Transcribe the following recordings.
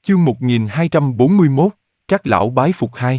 Chương 1241, Trác lão bái phục 2.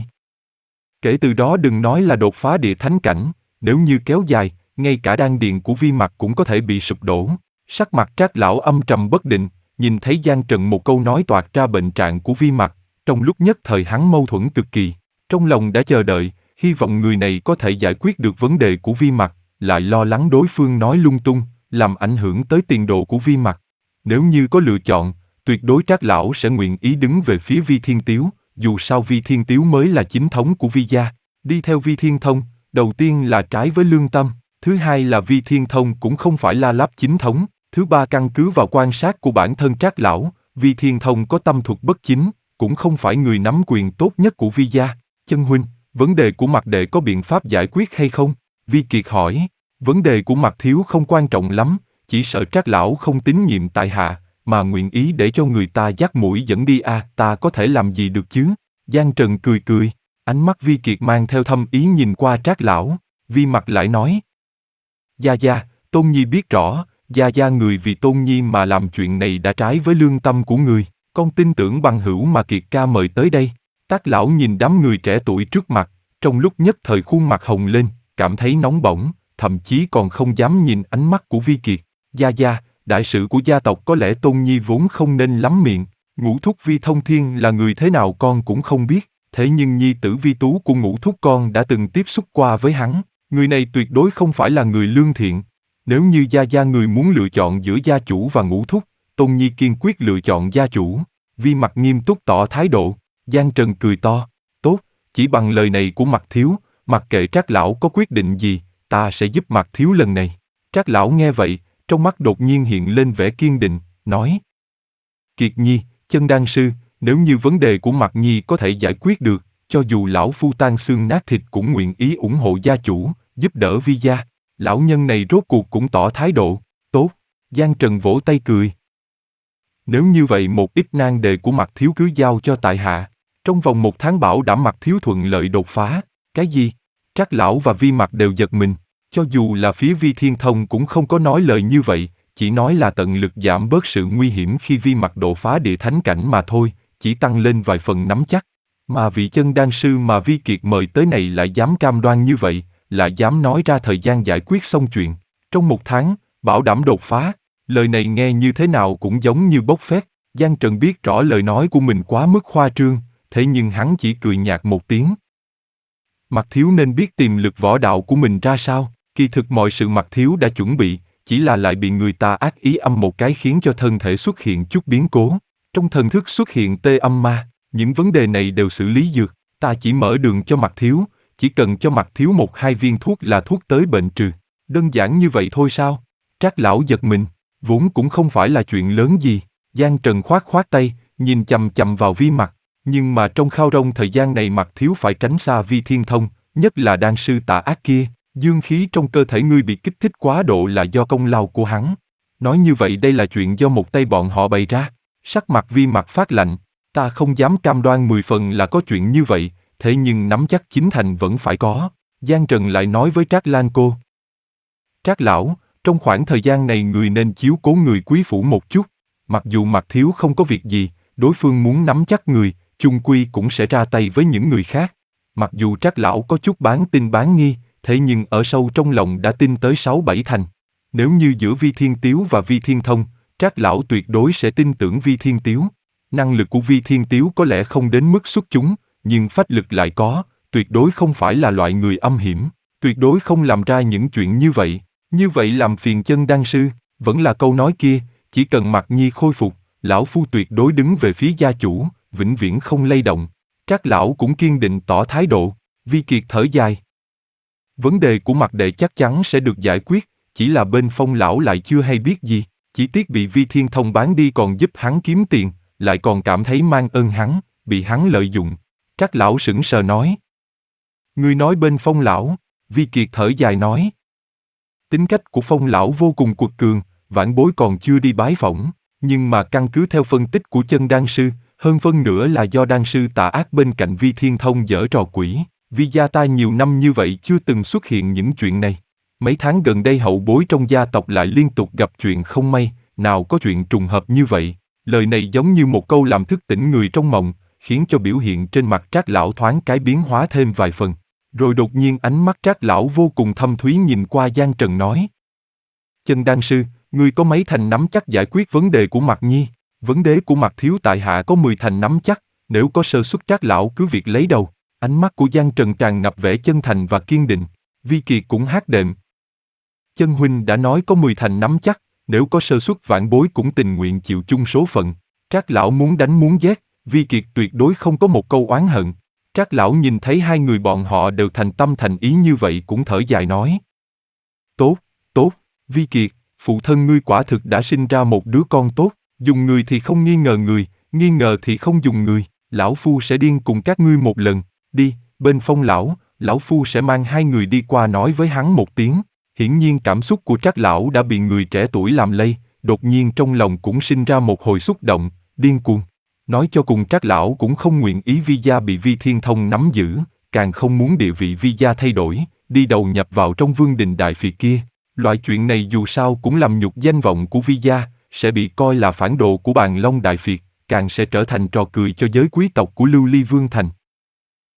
Kể từ đó đừng nói là đột phá địa thánh cảnh, nếu như kéo dài, ngay cả đan điền của Vi Mặc cũng có thể bị sụp đổ. Sắc mặt Trác lão âm trầm bất định, nhìn thấy Giang Trần một câu nói toạc ra bệnh trạng của Vi Mặc, trong lúc nhất thời hắn mâu thuẫn cực kỳ. Trong lòng đã chờ đợi, hy vọng người này có thể giải quyết được vấn đề của Vi Mặc, lại lo lắng đối phương nói lung tung, làm ảnh hưởng tới tiền đồ của Vi Mặc. Nếu như có lựa chọn, tuyệt đối Trác lão sẽ nguyện ý đứng về phía Vi Thiên Tiếu, dù sao Vi Thiên Tiếu mới là chính thống của Vi gia. Đi theo Vi Thiên Thông, đầu tiên là trái với lương tâm, thứ hai là Vi Thiên Thông cũng không phải La Láp chính thống, thứ ba căn cứ vào quan sát của bản thân Trác lão, Vi Thiên Thông có tâm thuật bất chính, cũng không phải người nắm quyền tốt nhất của Vi gia. Chân huynh, vấn đề của Mạc đệ có biện pháp giải quyết hay không? Vi Kiệt hỏi. Vấn đề của Mạc thiếu không quan trọng lắm, chỉ sợ Trác lão không tín nhiệm tại hạ, mà nguyện ý để cho người ta dắt mũi dẫn đi ta có thể làm gì được chứ? Giang Trần cười cười, ánh mắt Vi Kiệt mang theo thâm ý nhìn qua Trác lão, Vi Mặc lại nói. Gia, Tôn Nhi biết rõ, Gia người vì Tôn Nhi mà làm chuyện này đã trái với lương tâm của người, con tin tưởng bằng hữu mà Kiệt ca mời tới đây. Trác lão nhìn đám người trẻ tuổi trước mặt, trong lúc nhất thời khuôn mặt hồng lên, cảm thấy nóng bỏng, thậm chí còn không dám nhìn ánh mắt của Vi Kiệt. Gia, đại sự của gia tộc có lẽ Tôn Nhi vốn không nên lắm miệng, Ngũ thúc Vi Thông Thiên là người thế nào con cũng không biết, thế nhưng nhi tử Vi Tú của Ngũ thúc con đã từng tiếp xúc qua với hắn, người này tuyệt đối không phải là người lương thiện. Nếu như gia người muốn lựa chọn giữa gia chủ và Ngũ thúc, Tôn Nhi kiên quyết lựa chọn gia chủ. Vi Mặc nghiêm túc tỏ thái độ. Giang Trần cười to, tốt, chỉ bằng lời này của Mặc thiếu, mặc kệ Trác lão có quyết định gì, ta sẽ giúp Mặc thiếu lần này. Trác lão nghe vậy, trong mắt đột nhiên hiện lên vẻ kiên định, nói. Kiệt nhi, chân đan sư, nếu như vấn đề của Mặc nhi có thể giải quyết được, cho dù lão phu tan xương nát thịt cũng nguyện ý ủng hộ gia chủ, giúp đỡ Vi gia. Lão nhân này rốt cuộc cũng tỏ thái độ, tốt. Giang Trần vỗ tay cười. Nếu như vậy một ít nan đề của Mặc thiếu cứ giao cho tại hạ. Trong vòng 1 tháng bảo đảm Mặc thiếu thuận lợi đột phá. Cái gì? Trác lão và Vi Mặc đều giật mình. Cho dù là phía Vi Thiên Thông cũng không có nói lời như vậy, chỉ nói là tận lực giảm bớt sự nguy hiểm khi Vi Mặc đột phá địa thánh cảnh mà thôi, chỉ tăng lên vài phần nắm chắc. Mà vị chân đan sư mà Vi Kiệt mời tới này lại dám cam đoan như vậy, lại dám nói ra thời gian giải quyết xong chuyện. Trong 1 tháng, bảo đảm đột phá, lời này nghe như thế nào cũng giống như bốc phét. Giang Trần biết rõ lời nói của mình quá mức khoa trương, thế nhưng hắn chỉ cười nhạt một tiếng. Mặc thiếu nên biết tiềm lực võ đạo của mình ra sao, kỳ thực mọi sự Mặc thiếu đã chuẩn bị, chỉ là lại bị người ta ác ý âm một cái khiến cho thân thể xuất hiện chút biến cố. Trong thần thức xuất hiện tê âm ma, những vấn đề này đều xử lý dược, ta chỉ mở đường cho Mặc thiếu, chỉ cần cho Mặc thiếu 1-2 viên thuốc là thuốc tới bệnh trừ. Đơn giản như vậy thôi sao? Trác lão giật mình, vốn cũng không phải là chuyện lớn gì. Giang Trần khoát tay, nhìn chằm chằm vào Vi Mặc, nhưng mà trong khao rông thời gian này Mặc thiếu phải tránh xa Vi Thiên Thông, nhất là đan sư tà ác kia, dương khí trong cơ thể ngươi bị kích thích quá độ là do công lao của hắn. Nói như vậy đây là chuyện do một tay bọn họ bày ra. Sắc mặt Vi Mặc phát lạnh, ta không dám cam đoan 10 phần là có chuyện như vậy, thế nhưng nắm chắc 9 thành vẫn phải có. Giang Trần lại nói với Trác Lan cô. Trác lão, trong khoảng thời gian này người nên chiếu cố người quý phủ một chút. Mặc dù Mặc thiếu không có việc gì, đối phương muốn nắm chắc người, chung quy cũng sẽ ra tay với những người khác. Mặc dù Trác lão có chút bán tin bán nghi, thế nhưng ở sâu trong lòng đã tin tới 6-7 thành. Nếu như giữa Vi Thiên Tiếu và Vi Thiên Thông, Trác lão tuyệt đối sẽ tin tưởng Vi Thiên Tiếu. Năng lực của Vi Thiên Tiếu có lẽ không đến mức xuất chúng, nhưng phách lực lại có, tuyệt đối không phải là loại người âm hiểm, tuyệt đối không làm ra những chuyện như vậy. Như vậy làm phiền chân đan sư, vẫn là câu nói kia, chỉ cần Mặc nhi khôi phục, lão phu tuyệt đối đứng về phía gia chủ, vĩnh viễn không lay động. Trác lão cũng kiên định tỏ thái độ. Vi Kiệt thở dài. Vấn đề của Mặc đệ chắc chắn sẽ được giải quyết, chỉ là bên Phong lão lại chưa hay biết gì, chỉ tiếc bị Vi Thiên Thông bán đi còn giúp hắn kiếm tiền, lại còn cảm thấy mang ơn hắn, bị hắn lợi dụng. Trác lão sững sờ nói. Ngươi nói bên Phong lão? Vi Kiệt thở dài nói. Tính cách của Phong lão vô cùng cuột cường, vãn bối còn chưa đi bái phỏng, nhưng mà căn cứ theo phân tích của chân đan sư, hơn phân nửa là do đan sư tà ác bên cạnh Vi Thiên Thông giở trò quỷ. Vi gia ta nhiều năm như vậy chưa từng xuất hiện những chuyện này. Mấy tháng gần đây hậu bối trong gia tộc lại liên tục gặp chuyện không may, nào có chuyện trùng hợp như vậy. Lời này giống như một câu làm thức tỉnh người trong mộng, khiến cho biểu hiện trên mặt Trác lão thoáng cái biến hóa thêm vài phần. Rồi đột nhiên ánh mắt Trác lão vô cùng thâm thúy nhìn qua Giang Trần nói. Chân đan sư, ngươi có mấy thành nắm chắc giải quyết vấn đề của Mạc Nhi? Vấn đề của Mạc thiếu tại hạ có 10 thành nắm chắc, nếu có sơ suất Trác lão cứ việc lấy đầu. Ánh mắt của Giang Trần tràn ngập vẻ chân thành và kiên định. Vi Kiệt cũng hát đệm. Chân huynh đã nói có 10 thành nắm chắc, nếu có sơ suất vãn bối cũng tình nguyện chịu chung số phận. Trác lão muốn đánh muốn giết, Vi Kiệt tuyệt đối không có một câu oán hận. Trác lão nhìn thấy hai người bọn họ đều thành tâm thành ý như vậy cũng thở dài nói. Tốt, tốt, Vi Kiệt, phụ thân ngươi quả thực đã sinh ra một đứa con tốt, dùng người thì không nghi ngờ người, nghi ngờ thì không dùng người, lão phu sẽ điên cùng các ngươi một lần, đi, bên Phong lão phu sẽ mang hai người đi qua nói với hắn một tiếng. Hiển nhiên cảm xúc của Trác lão đã bị người trẻ tuổi làm lây, đột nhiên trong lòng cũng sinh ra một hồi xúc động, điên cuồng. Nói cho cùng Trác lão cũng không nguyện ý Vi gia bị Vi Thiên Thông nắm giữ, càng không muốn địa vị Vi gia thay đổi, đi đầu nhập vào trong vương đình đại phiệt kia. Loại chuyện này dù sao cũng làm nhục danh vọng của Vi gia, sẽ bị coi là phản đồ của Bàn Long đại phiệt, càng sẽ trở thành trò cười cho giới quý tộc của Lưu Ly Vương thành.